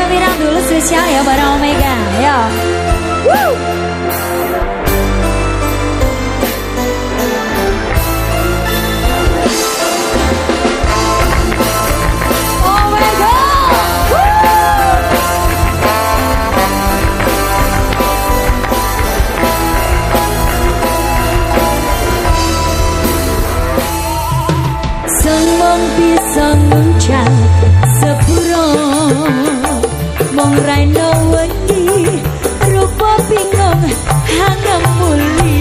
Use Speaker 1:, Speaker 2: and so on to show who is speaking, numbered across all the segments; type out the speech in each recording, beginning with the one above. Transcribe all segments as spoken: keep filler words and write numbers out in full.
Speaker 1: pirang-pirang dulu spesial ya bareng Omega. Ya. Woo!
Speaker 2: Bisa nguncang sepuro mong raino wedi rupa bingung hangam muli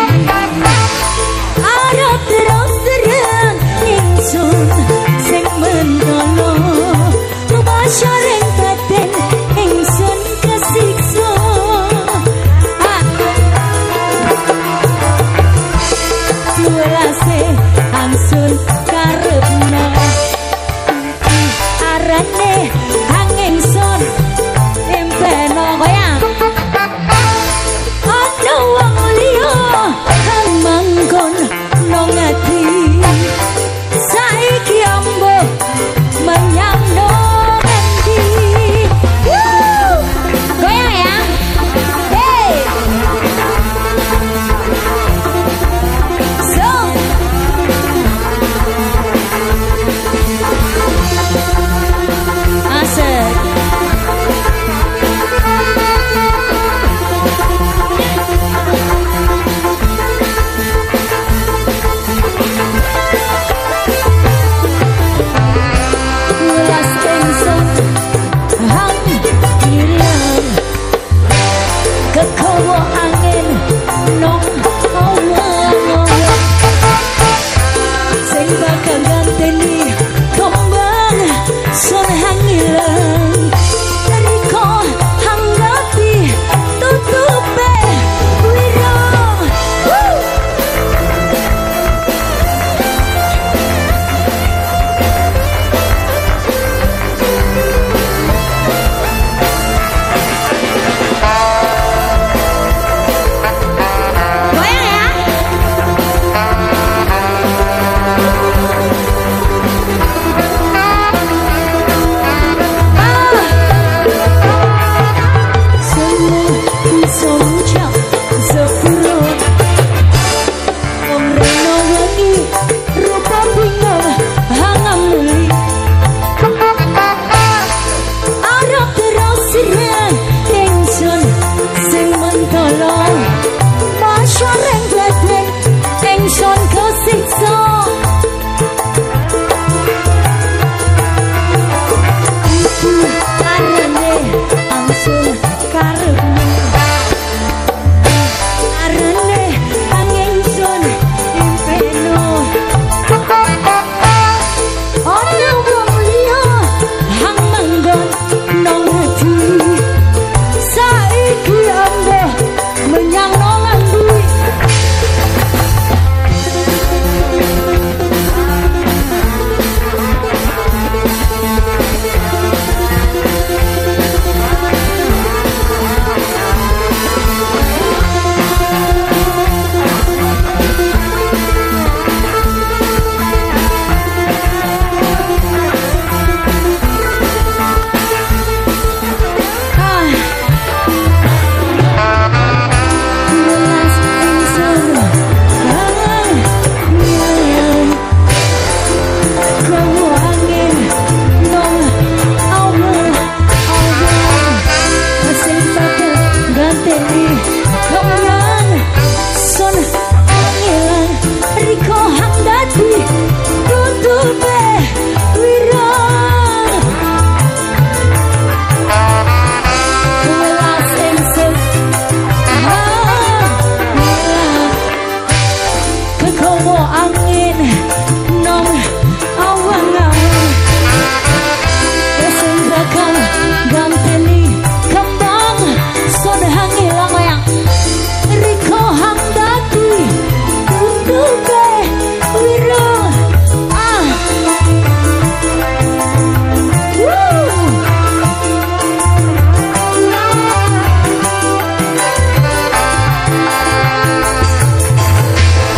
Speaker 2: arep terus terang ingsun sing mentolo rumasyareng batin ingsun kesiksa tulase angsun karepna arane angin son impeno goyang ana wong liya kang manggon nang ati saiki ambo menyang nang endi goyang ya hey so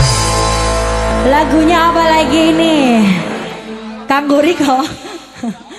Speaker 1: Lagunya apa lagi nih? Kang Gori kok.